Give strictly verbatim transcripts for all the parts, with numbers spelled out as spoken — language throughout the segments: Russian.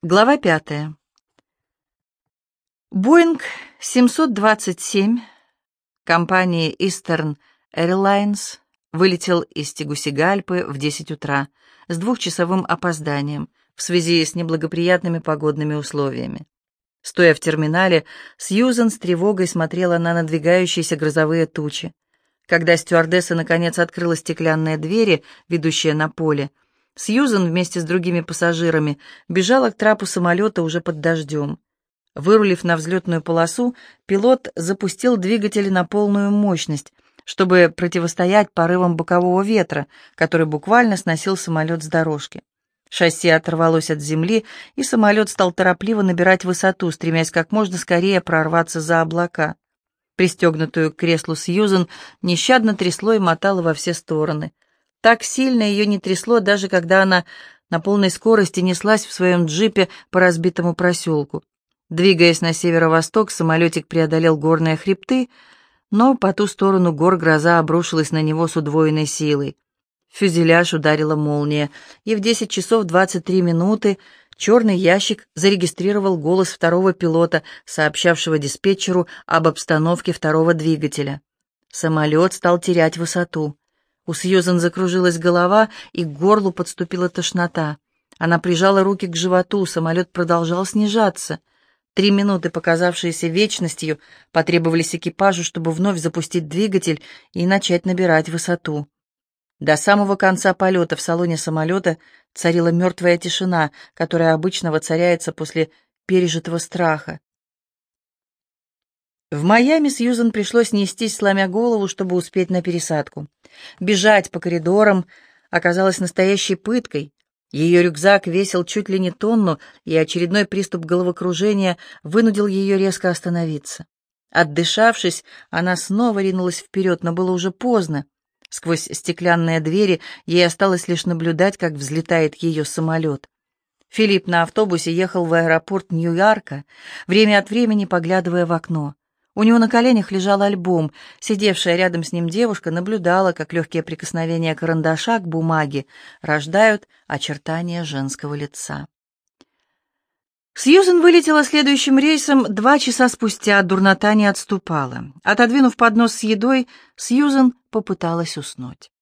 Глава пятая. Боинг семьсот двадцать семь компании Eastern Airlines вылетел из Тегусигальпы в десять утра с двухчасовым опозданием в связи с неблагоприятными погодными условиями. Стоя в терминале, Сьюзен с тревогой смотрела на надвигающиеся грозовые тучи. Когда стюардесса наконец открыла стеклянные двери, ведущие на поле, Сьюзен вместе с другими пассажирами бежала к трапу самолета уже под дождем. Вырулив на взлетную полосу, пилот запустил двигатель на полную мощность, чтобы противостоять порывам бокового ветра, который буквально сносил самолет с дорожки. Шасси оторвалось от земли, и самолет стал торопливо набирать высоту, стремясь как можно скорее прорваться за облака. Пристегнутую к креслу Сьюзен нещадно трясло и мотало во все стороны. Так сильно ее не трясло, даже когда она на полной скорости неслась в своем джипе по разбитому проселку. Двигаясь на северо-восток, самолетик преодолел горные хребты, но по ту сторону гор гроза обрушилась на него с удвоенной силой. В фюзеляж ударила молния, и в десять часов двадцать три минуты черный ящик зарегистрировал голос второго пилота, сообщавшего диспетчеру об обстановке второго двигателя. Самолет стал терять высоту. У Сьюзен закружилась голова, и к горлу подступила тошнота. Она прижала руки к животу, самолет продолжал снижаться. Три минуты, показавшиеся вечностью, потребовались экипажу, чтобы вновь запустить двигатель и начать набирать высоту. До самого конца полета в салоне самолета царила мертвая тишина, которая обычно воцаряется после пережитого страха. В Майами Сьюзен пришлось нестись, сломя голову, чтобы успеть на пересадку. Бежать по коридорам оказалось настоящей пыткой. Ее рюкзак весил чуть ли не тонну, и очередной приступ головокружения вынудил ее резко остановиться. Отдышавшись, она снова ринулась вперед, но было уже поздно. Сквозь стеклянные двери ей осталось лишь наблюдать, как взлетает ее самолет. Филипп на автобусе ехал в аэропорт Нью-Йорка, время от времени поглядывая в окно. У него на коленях лежал альбом. Сидевшая рядом с ним девушка наблюдала, как легкие прикосновения карандаша к бумаге рождают очертания женского лица. Сьюзен вылетела следующим рейсом два часа спустя, дурнота не отступала. Отодвинув поднос с едой, Сьюзен попыталась уснуть.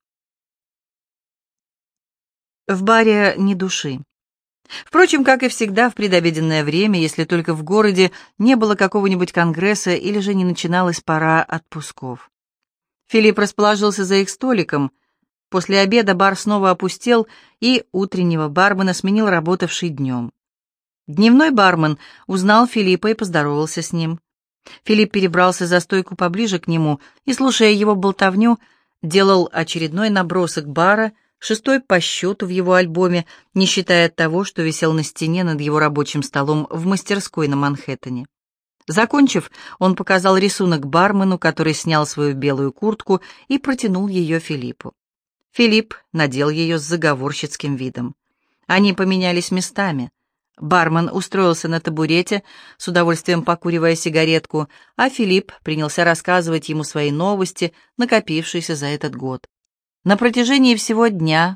В баре ни души. Впрочем, как и всегда в предобеденное время, если только в городе не было какого-нибудь конгресса или же не начиналась пора отпусков. Филипп расположился за их столиком. После обеда бар снова опустел, и утреннего бармена сменил работавший днем. Дневной бармен узнал Филиппа и поздоровался с ним. Филипп перебрался за стойку поближе к нему и, слушая его болтовню, делал очередной набросок бара, шестой по счету в его альбоме, не считая того, что висел на стене над его рабочим столом в мастерской на Манхэттене. Закончив, он показал рисунок бармену, который снял свою белую куртку и протянул ее Филиппу. Филипп надел ее с заговорщицким видом. Они поменялись местами. Бармен устроился на табурете, с удовольствием покуривая сигаретку, а Филипп принялся рассказывать ему свои новости, накопившиеся за этот год. На протяжении всего дня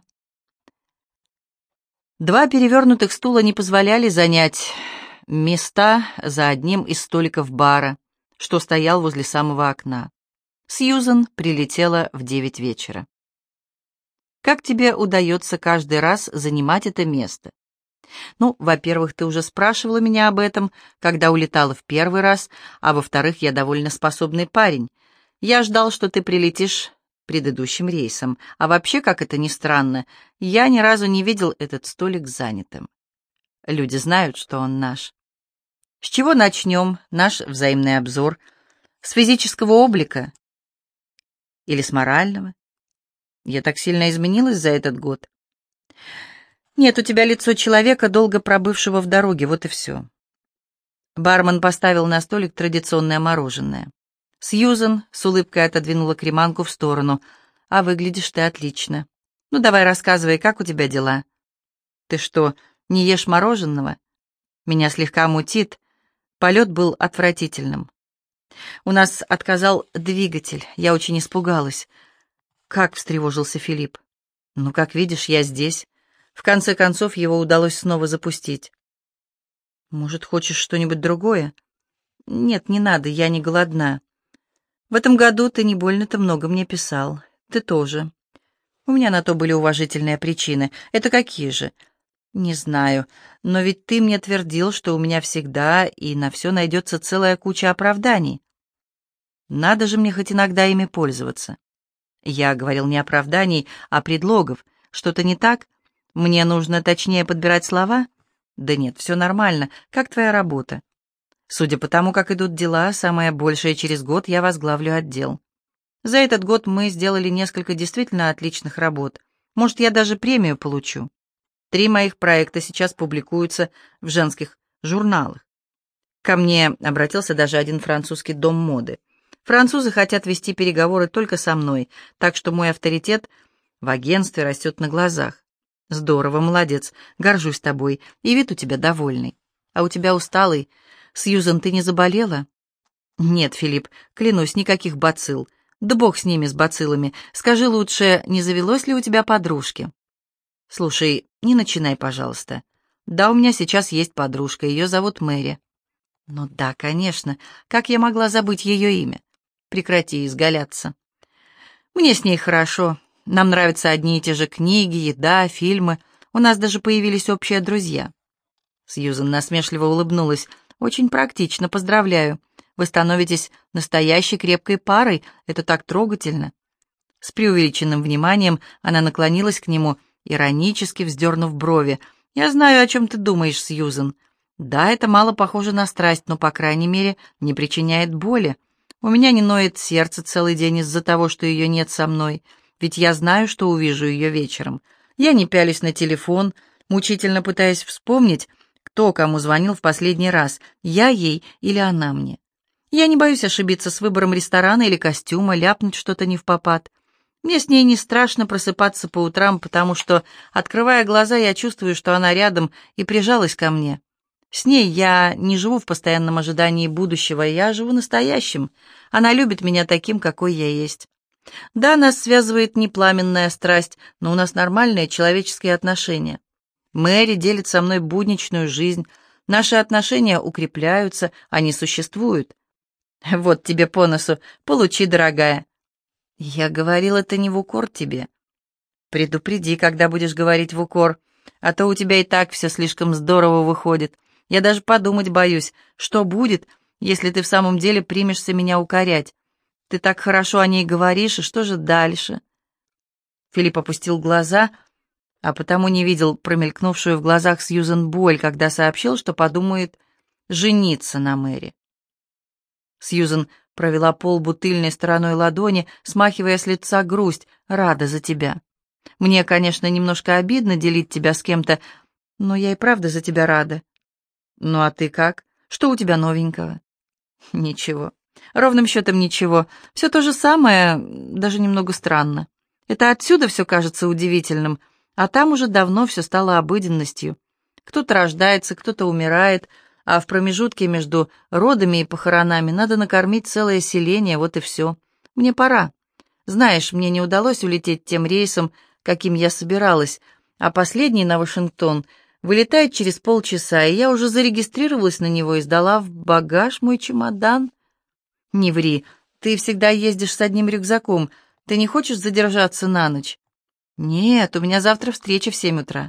два перевернутых стула не позволяли занять места за одним из столиков бара, что стоял возле самого окна. Сьюзен прилетела в девять вечера. «Как тебе удается каждый раз занимать это место?» «Ну, во-первых, ты уже спрашивала меня об этом, когда улетала в первый раз, а во-вторых, я довольно способный парень. Я ждал, что ты прилетишь предыдущим рейсом, а вообще, как это ни странно, я ни разу не видел этот столик занятым. Люди знают, что он наш. С чего начнем наш взаимный обзор? С физического облика? Или с морального? Я так сильно изменилась за этот год. Нет, у тебя лицо человека, долго пробывшего в дороге, вот и все». Бармен поставил на столик традиционное мороженое. Сьюзен с улыбкой отодвинула креманку в сторону. «А выглядишь ты отлично. Ну, давай рассказывай, как у тебя дела?» «Ты что, не ешь мороженого?» «Меня слегка мутит. Полет был отвратительным. У нас отказал двигатель. Я очень испугалась». «Как?» — встревожился Филипп. «Ну, как видишь, я здесь. В конце концов, его удалось снова запустить». Может, хочешь что-нибудь другое? Нет, не надо, я не голодна. В этом году ты не больно-то много мне писал. Ты тоже. У меня на то были уважительные причины. Это какие же? Не знаю, но ведь ты мне твердил, что у меня всегда и на все найдется целая куча оправданий. Надо же мне хоть иногда ими пользоваться. Я говорил не оправданий, а предлогов. Что-то не так? Мне нужно точнее подбирать слова? Да нет, все нормально. Как твоя работа? Судя по тому, как идут дела, самое большее через год я возглавлю отдел. За этот год мы сделали несколько действительно отличных работ. Может, я даже премию получу. Три моих проекта сейчас публикуются в женских журналах. Ко мне обратился даже один французский дом моды. Французы хотят вести переговоры только со мной, так что мой авторитет в агентстве растет на глазах. Здорово, молодец, горжусь тобой, и вид у тебя довольный. А у тебя усталый. Сьюзан, ты не заболела? Нет, Филипп, клянусь, никаких бацилл. Да бог с ними, с бациллами. Скажи лучше, не завелось ли у тебя подружки? Слушай, не начинай, пожалуйста. Да, у меня сейчас есть подружка, ее зовут Мэри. Ну да, конечно. Как я могла забыть ее имя? Прекрати изгаляться. Мне с ней хорошо. Нам нравятся одни и те же книги, еда, фильмы. У нас даже появились общие друзья. Сьюзан насмешливо улыбнулась. Очень практично, поздравляю. Вы становитесь настоящей крепкой парой. Это так трогательно. С преувеличенным вниманием она наклонилась к нему, иронически вздернув брови. «Я знаю, о чем ты думаешь, Сьюзан. Да, это мало похоже на страсть, но, по крайней мере, не причиняет боли. У меня не ноет сердце целый день из-за того, что ее нет со мной, ведь я знаю, что увижу ее вечером. Я не пялюсь на телефон, мучительно пытаясь вспомнить, кто кому звонил в последний раз, я ей или она мне. Я не боюсь ошибиться с выбором ресторана или костюма, ляпнуть что-то невпопад. Мне с ней не страшно просыпаться по утрам, потому что, открывая глаза, я чувствую, что она рядом и прижалась ко мне. С ней я не живу в постоянном ожидании будущего, я живу настоящим. Она любит меня таким, какой я есть. Да, нас связывает не пламенная страсть, но у нас нормальные человеческие отношения. Мэри делит со мной будничную жизнь. Наши отношения укрепляются, они существуют. Вот тебе по носу, получи, дорогая. Я говорил это не в укор тебе. Предупреди, когда будешь говорить в укор, а то у тебя и так все слишком здорово выходит. Я даже подумать боюсь, что будет, если ты в самом деле примешься меня укорять. Ты так хорошо о ней говоришь, и что же дальше?» Филипп опустил глаза, а потому не видел промелькнувшую в глазах Сьюзен боль, когда сообщил, что подумает жениться на Мэри. Сьюзен провела по лбу тыльной стороной ладони, смахивая с лица грусть. «Рада за тебя. Мне, конечно, немножко обидно делить тебя с кем-то, но я и правда за тебя рада. Ну а ты как? Что у тебя новенького?» «Ничего. Ровным счетом ничего. Все то же самое, даже немного странно. Это отсюда все кажется удивительным, а там уже давно все стало обыденностью. Кто-то рождается, кто-то умирает, а в промежутке между родами и похоронами надо накормить целое селение, вот и все. Мне пора. Знаешь, мне не удалось улететь тем рейсом, каким я собиралась, а последний на Вашингтон вылетает через полчаса, и я уже зарегистрировалась на него и сдала в багаж мой чемодан. Не ври, ты всегда ездишь с одним рюкзаком. Ты не хочешь задержаться на ночь? Нет, у меня завтра встреча в семь утра.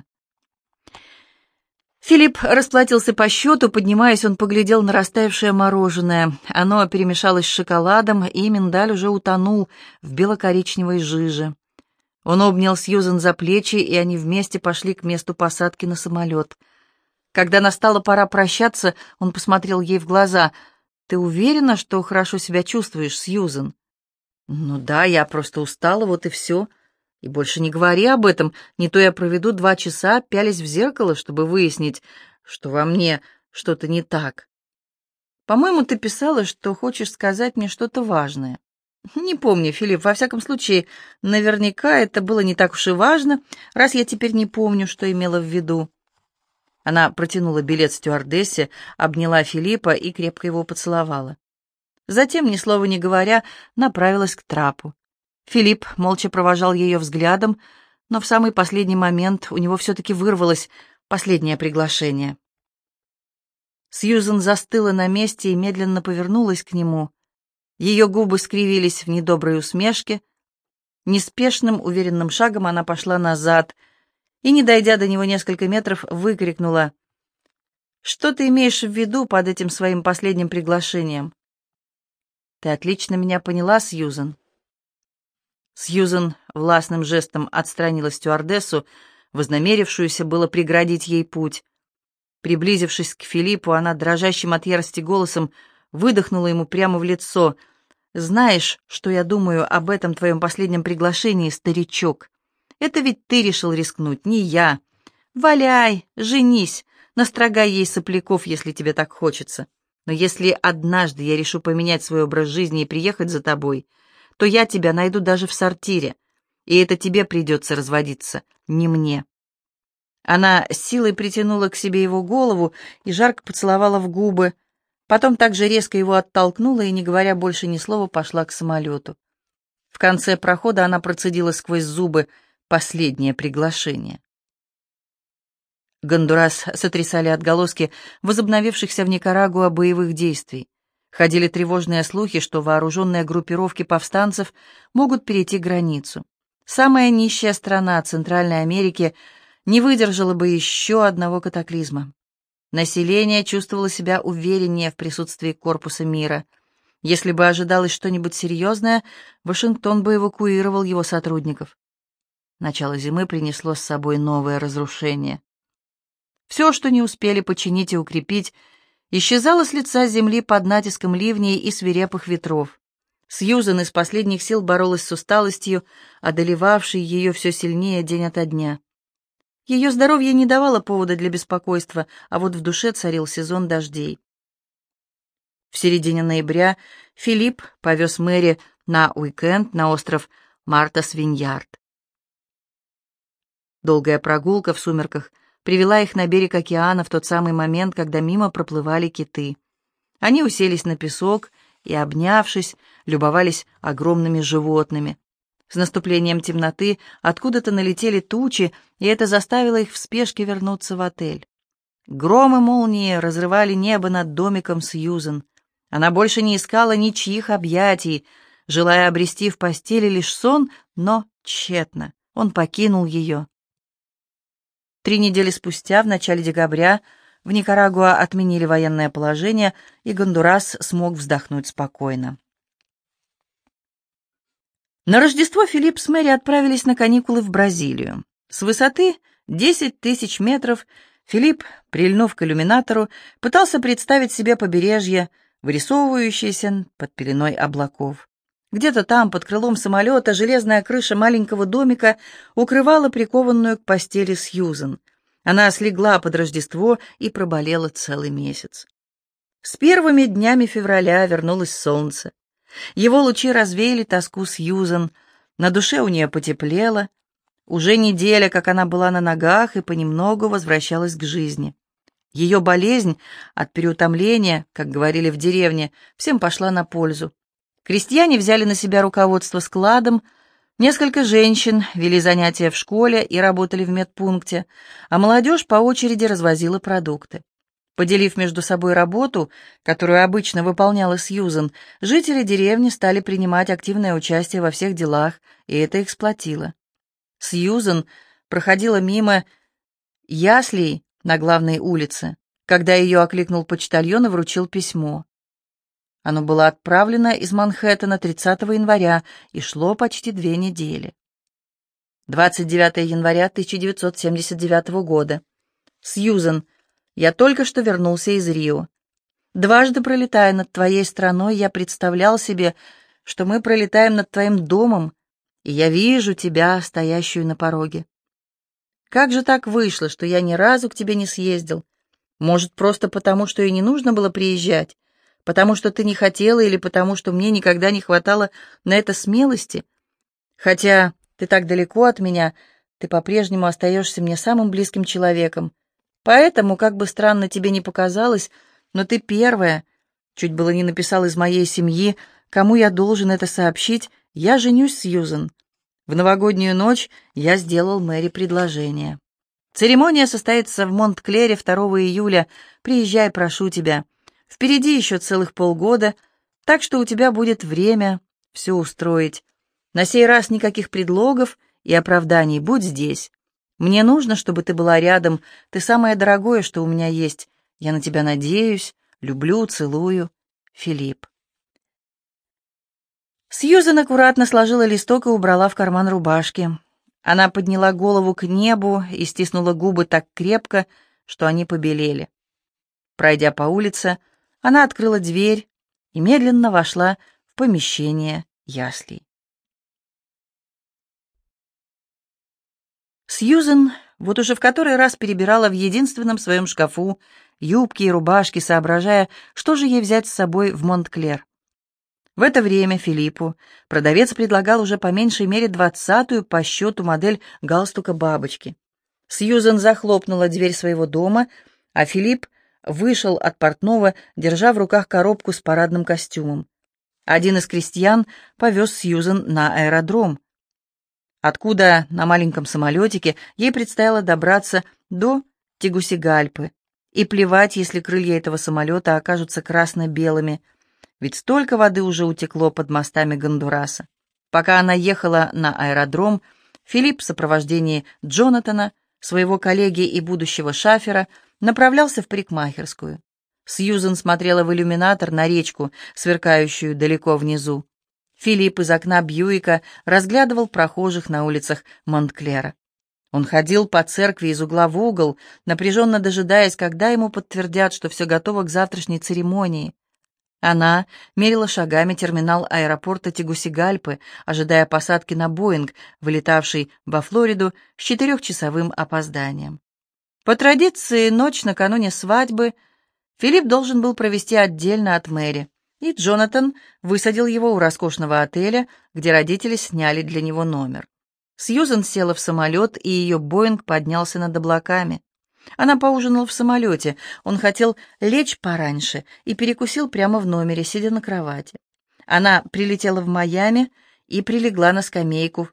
Филипп расплатился по счету, поднимаясь, он поглядел на растаявшее мороженое. Оно перемешалось с шоколадом, и миндаль уже утонул в бело-коричневой жиже. Он обнял Сьюзен за плечи, и они вместе пошли к месту посадки на самолет. Когда настала пора прощаться, он посмотрел ей в глаза. «Ты уверена, что хорошо себя чувствуешь, Сьюзен?» «Ну да, я просто устала, вот и все. И больше не говори об этом, не то я проведу два часа, пялясь в зеркало, чтобы выяснить, что во мне что-то не так. По-моему, ты писала, что хочешь сказать мне что-то важное». «Не помню, Филипп, во всяком случае, наверняка это было не так уж и важно, раз я теперь не помню, что имела в виду». Она протянула билет стюардессе, обняла Филиппа и крепко его поцеловала. Затем, ни слова не говоря, направилась к трапу. Филипп молча провожал ее взглядом, но в самый последний момент у него все-таки вырвалось последнее приглашение. Сьюзен застыла на месте и медленно повернулась к нему. Ее губы скривились в недоброй усмешке. Неспешным, уверенным шагом она пошла назад и, не дойдя до него несколько метров, выкрикнула: «Что ты имеешь в виду под этим своим последним приглашением?» «Ты отлично меня поняла, Сьюзен». Сьюзен властным жестом отстранила стюардессу, вознамерившуюся было преградить ей путь. Приблизившись к Филиппу, она дрожащим от ярости голосом выдохнула ему прямо в лицо: «Знаешь, что я думаю об этом твоем последнем приглашении, старичок? Это ведь ты решил рискнуть, не я. Валяй, женись, настрогай ей сопляков, если тебе так хочется. Но если однажды я решу поменять свой образ жизни и приехать за тобой, то я тебя найду даже в сортире, и это тебе придется разводиться, не мне». Она с силой притянула к себе его голову и жарко поцеловала в губы, потом также резко его оттолкнула и, не говоря больше ни слова, пошла к самолету. В конце прохода она процедила сквозь зубы последнее приглашение. Гондурас сотрясали отголоски возобновившихся в Никарагуа боевых действий. Ходили тревожные слухи, что вооруженные группировки повстанцев могут перейти границу. Самая нищая страна Центральной Америки не выдержала бы еще одного катаклизма. Население чувствовало себя увереннее в присутствии корпуса мира. Если бы ожидалось что-нибудь серьезное, Вашингтон бы эвакуировал его сотрудников. Начало зимы принесло с собой новое разрушение. Все, что не успели починить и укрепить, исчезало с лица земли под натиском ливней и свирепых ветров. Сьюзен из последних сил боролась с усталостью, одолевавшей ее все сильнее день ото дня. Ее здоровье не давало повода для беспокойства, а вот в душе царил сезон дождей. В середине ноября Филипп повез Мэри на уикенд на остров Мартас-Виньярд. Долгая прогулка в сумерках привела их на берег океана в тот самый момент, когда мимо проплывали киты. Они уселись на песок и, обнявшись, любовались огромными животными. С наступлением темноты откуда-то налетели тучи, и это заставило их в спешке вернуться в отель. Гром и молнии разрывали небо над домиком Сьюзен. Она больше не искала ничьих объятий, желая обрести в постели лишь сон, но тщетно. Он покинул ее. Три недели спустя, в начале декабря, в Никарагуа отменили военное положение, и Гондурас смог вздохнуть спокойно. На Рождество Филипп с Мэри отправились на каникулы в Бразилию. С высоты десять тысяч метров Филипп, прильнув к иллюминатору, пытался представить себе побережье, вырисовывающееся под пеленой облаков. Где-то там, под крылом самолета, железная крыша маленького домика укрывала прикованную к постели Сьюзен. Она слегла под Рождество и проболела целый месяц. С первыми днями февраля вернулось солнце. Его лучи развеяли тоску Сьюзен, на душе у нее потеплело. Уже неделя, как она была на ногах и понемногу возвращалась к жизни. Ее болезнь от переутомления, как говорили в деревне, всем пошла на пользу. Крестьяне взяли на себя руководство складом, несколько женщин вели занятия в школе и работали в медпункте, а молодежь по очереди развозила продукты. Поделив между собой работу, которую обычно выполняла Сьюзен, жители деревни стали принимать активное участие во всех делах, и это их сплотило. Сьюзен проходила мимо яслей на главной улице, когда ее окликнул почтальон и вручил письмо. Оно было отправлено из Манхэттена тридцатого января и шло почти две недели. двадцать девятого января тысяча девятьсот семьдесят девятого года. Сьюзен, я только что вернулся из Рио. Дважды пролетая над твоей страной, я представлял себе, что мы пролетаем над твоим домом, и я вижу тебя, стоящую на пороге. Как же так вышло, что я ни разу к тебе не съездил? Может, просто потому, что и не нужно было приезжать? Потому что ты не хотела или потому, что мне никогда не хватало на это смелости? Хотя ты так далеко от меня, ты по-прежнему остаешься мне самым близким человеком. Поэтому, как бы странно тебе ни показалось, но ты первая, чуть было не написал из моей семьи, кому я должен это сообщить, я женюсь, Сьюзен. В новогоднюю ночь я сделал Мэри предложение. Церемония состоится в Монтклере второго июля. Приезжай, прошу тебя. Впереди еще целых полгода, так что у тебя будет время все устроить. На сей раз никаких предлогов и оправданий. Будь здесь. Мне нужно, чтобы ты была рядом. Ты самое дорогое, что у меня есть. Я на тебя надеюсь, люблю, целую. Филипп. Сьюзен аккуратно сложила листок и убрала в карман рубашки. Она подняла голову к небу и стиснула губы так крепко, что они побелели. Пройдя по улице, она открыла дверь и медленно вошла в помещение яслей. Сьюзен вот уже в который раз перебирала в единственном своем шкафу юбки и рубашки, соображая, что же ей взять с собой в Монтклер. В это время Филиппу продавец предлагал уже по меньшей мере двадцатую по счету модель галстука бабочки. Сьюзен захлопнула дверь своего дома, а Филипп вышел от портного, держа в руках коробку с парадным костюмом. Один из крестьян повез Сьюзен на аэродром, откуда на маленьком самолетике ей предстояло добраться до Тегусигальпы. И плевать, если крылья этого самолета окажутся красно-белыми, ведь столько воды уже утекло под мостами Гондураса. Пока она ехала на аэродром, Филипп в сопровождении Джонатана, своего коллеги и будущего шафера, направлялся в парикмахерскую. Сьюзен смотрела в иллюминатор на речку, сверкающую далеко внизу. Филипп из окна Бьюика разглядывал прохожих на улицах Монтклера. Он ходил по церкви из угла в угол, напряженно дожидаясь, когда ему подтвердят, что все готово к завтрашней церемонии. Она мерила шагами терминал аэропорта Тегусигальпы, ожидая посадки на Боинг, вылетавший во Флориду с четырехчасовым опозданием. По традиции, ночь накануне свадьбы Филипп должен был провести отдельно от Мэри, и Джонатан высадил его у роскошного отеля, где родители сняли для него номер. Сьюзен села в самолет, и ее Боинг поднялся над облаками. Она поужинала в самолете. Он хотел лечь пораньше и перекусил прямо в номере, сидя на кровати. Она прилетела в Майами и прилегла на скамейку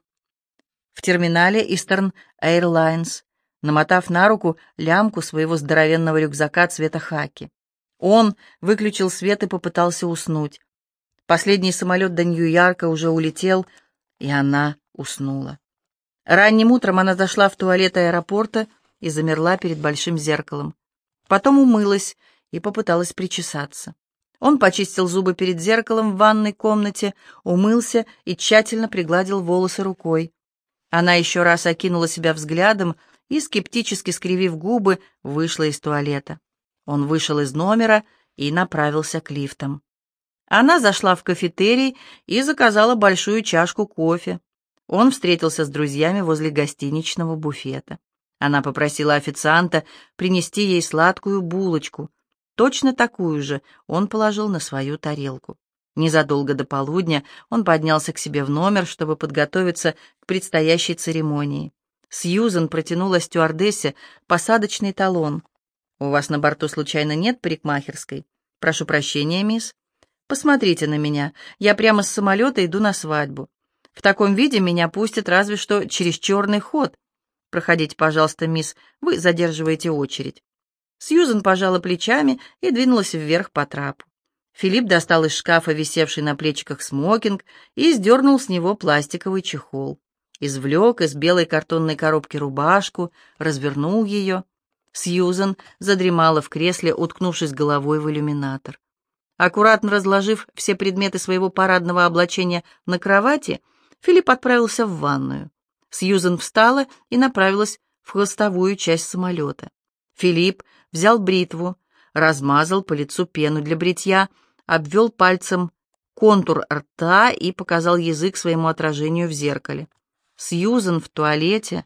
в терминале Eastern Airlines, намотав на руку лямку своего здоровенного рюкзака цвета хаки. Он выключил свет и попытался уснуть. Последний самолет до Нью-Йорка уже улетел, и она уснула. Ранним утром она зашла в туалет аэропорта и замерла перед большим зеркалом. Потом умылась и попыталась причесаться. Он почистил зубы перед зеркалом в ванной комнате, умылся и тщательно пригладил волосы рукой. Она еще раз окинула себя взглядом и, скептически скривив губы, вышла из туалета. Он вышел из номера и направился к лифтам. Она зашла в кафетерий и заказала большую чашку кофе. Он встретился с друзьями возле гостиничного буфета. Она попросила официанта принести ей сладкую булочку. Точно такую же он положил на свою тарелку. Незадолго до полудня он поднялся к себе в номер, чтобы подготовиться к предстоящей церемонии. Сьюзен протянула стюардессе посадочный талон. «У вас на борту случайно нет парикмахерской?» «Прошу прощения, мисс». «Посмотрите на меня. Я прямо с самолета иду на свадьбу. В таком виде меня пустят разве что через черный ход. Проходите, пожалуйста, мисс, вы задерживаете очередь». Сьюзен пожала плечами и двинулась вверх по трапу. Филипп достал из шкафа висевший на плечиках смокинг и сдернул с него пластиковый чехол. Извлек из белой картонной коробки рубашку, развернул ее. Сьюзен задремала в кресле, уткнувшись головой в иллюминатор. Аккуратно разложив все предметы своего парадного облачения на кровати, Филипп отправился в ванную. Сьюзен встала и направилась в хвостовую часть самолета. Филипп взял бритву, размазал по лицу пену для бритья, обвел пальцем контур рта и показал язык своему отражению в зеркале. Сьюзен в туалете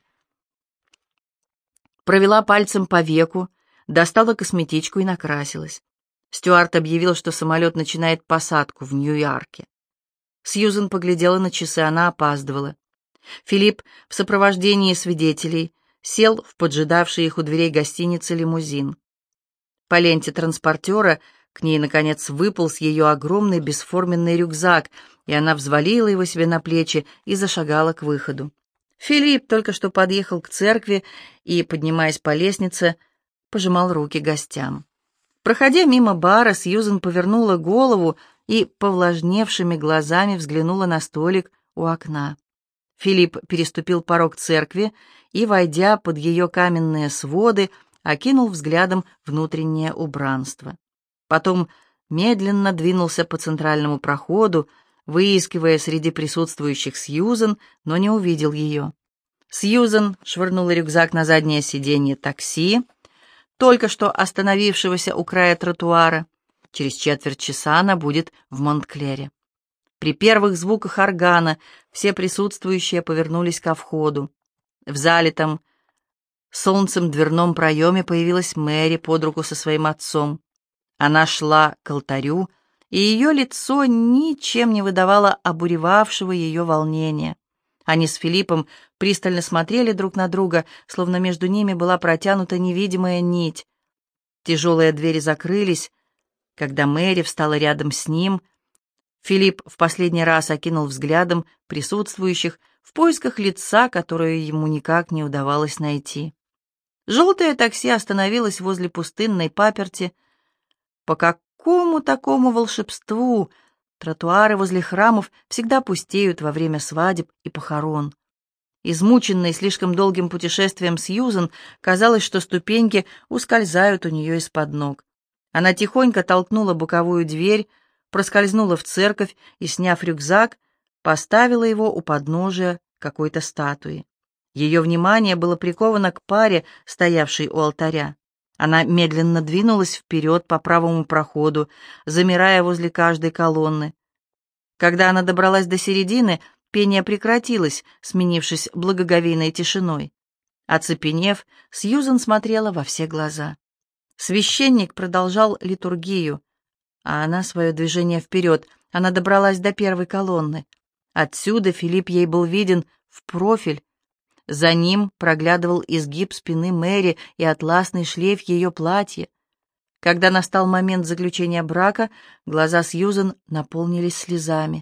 провела пальцем по веку, достала косметичку и накрасилась. Стюарт объявил, что самолет начинает посадку в Нью-Йорке. Сьюзен поглядела на часы, она опаздывала. Филипп в сопровождении свидетелей сел в поджидавший их у дверей гостиницы лимузин. По ленте транспортера к ней, наконец, выполз ее огромный бесформенный рюкзак, и она взвалила его себе на плечи и зашагала к выходу. Филипп только что подъехал к церкви и, поднимаясь по лестнице, пожимал руки гостям. Проходя мимо бара, Сьюзен повернула голову и повлажневшими глазами взглянула на столик у окна. Филипп переступил порог церкви и, войдя под ее каменные своды, окинул взглядом внутреннее убранство. Потом медленно двинулся по центральному проходу, выискивая среди присутствующих Сьюзен, но не увидел ее. Сьюзен швырнула рюкзак на заднее сиденье такси, только что остановившегося у края тротуара. Через четверть часа она будет в Монтклере. При первых звуках органа все присутствующие повернулись ко входу. В залитом солнцем дверном проеме появилась Мэри под руку со своим отцом. Она шла к алтарю, и ее лицо ничем не выдавало обуревавшего ее волнения. Они с Филиппом пристально смотрели друг на друга, словно между ними была протянута невидимая нить. Тяжелые двери закрылись, когда Мэри встала рядом с ним. Филипп в последний раз окинул взглядом присутствующих в поисках лица, которое ему никак не удавалось найти. Желтое такси остановилось возле пустынной паперти. По какому такому волшебству тротуары возле храмов всегда пустеют во время свадеб и похорон? Измученной слишком долгим путешествием Сьюзен казалось, что ступеньки ускользают у нее из-под ног. Она тихонько толкнула боковую дверь, проскользнула в церковь и, сняв рюкзак, поставила его у подножия какой-то статуи. Ее внимание было приковано к паре, стоявшей у алтаря. Она медленно двинулась вперед по правому проходу, замирая возле каждой колонны. Когда она добралась до середины, пение прекратилось, сменившись благоговейной тишиной. Оцепенев, Сьюзен смотрела во все глаза. Священник продолжал литургию, а она свое движение вперед. Она добралась до первой колонны. Отсюда Филипп ей был виден в профиль. За ним проглядывал изгиб спины Мэри и атласный шлейф ее платья. Когда настал момент заключения брака, глаза Сьюзен наполнились слезами.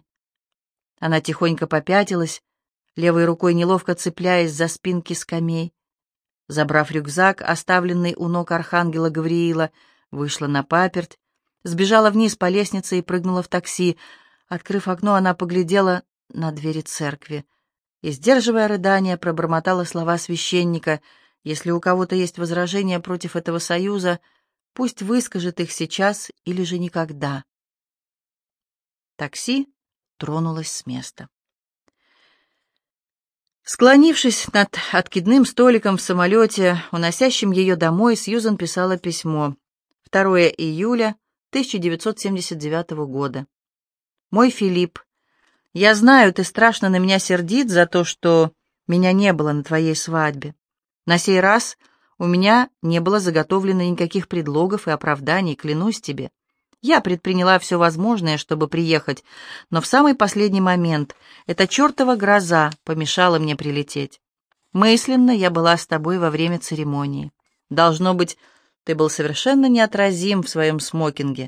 Она тихонько попятилась, левой рукой неловко цепляясь за спинки скамей. Забрав рюкзак, оставленный у ног архангела Гавриила, вышла на паперть, сбежала вниз по лестнице и прыгнула в такси. Открыв окно, она поглядела на двери церкви и, сдерживая рыдания, пробормотала слова священника: «Если у кого-то есть возражения против этого союза, пусть выскажет их сейчас или же никогда». Такси тронулось с места. Склонившись над откидным столиком в самолете, уносящем ее домой, Сьюзен писала письмо. второе июля тысяча девятьсот семьдесят девятого года. «Мой Филипп, я знаю, ты страшно на меня сердит за то, что меня не было на твоей свадьбе. На сей раз у меня не было заготовлено никаких предлогов и оправданий, клянусь тебе. Я предприняла все возможное, чтобы приехать, но в самый последний момент эта чертова гроза помешала мне прилететь. Мысленно я была с тобой во время церемонии. Должно быть, ты был совершенно неотразим в своем смокинге.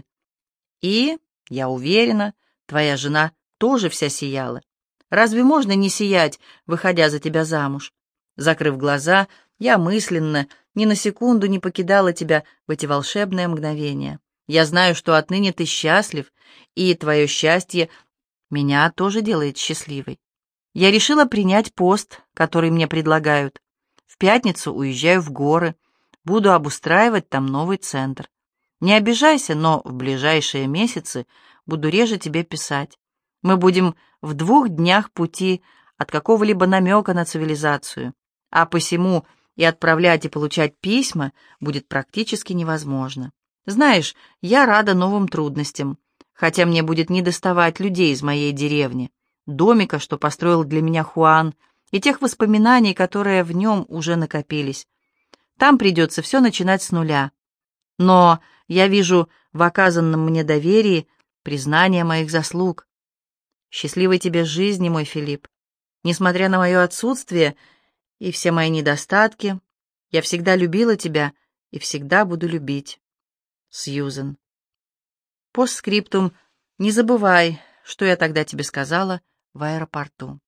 И, я уверена, твоя жена тоже вся сияла. Разве можно не сиять, выходя за тебя замуж? Закрыв глаза, я мысленно ни на секунду не покидала тебя в эти волшебные мгновения. Я знаю, что отныне ты счастлив, и твое счастье меня тоже делает счастливой. Я решила принять пост, который мне предлагают. В пятницу уезжаю в горы, буду обустраивать там новый центр. Не обижайся, но в ближайшие месяцы буду реже тебе писать. Мы будем в двух днях пути от какого-либо намека на цивилизацию, а посему и отправлять и получать письма будет практически невозможно. Знаешь, я рада новым трудностям, хотя мне будет недоставать людей из моей деревни, домика, что построил для меня Хуан, и тех воспоминаний, которые в нем уже накопились. Там придется все начинать с нуля. Но я вижу в оказанном мне доверии признание моих заслуг. Счастливой тебе жизни, мой Филипп. Несмотря на мое отсутствие и все мои недостатки, я всегда любила тебя и всегда буду любить. Сьюзен. Постскриптум. Не забывай, что я тогда тебе сказала в аэропорту.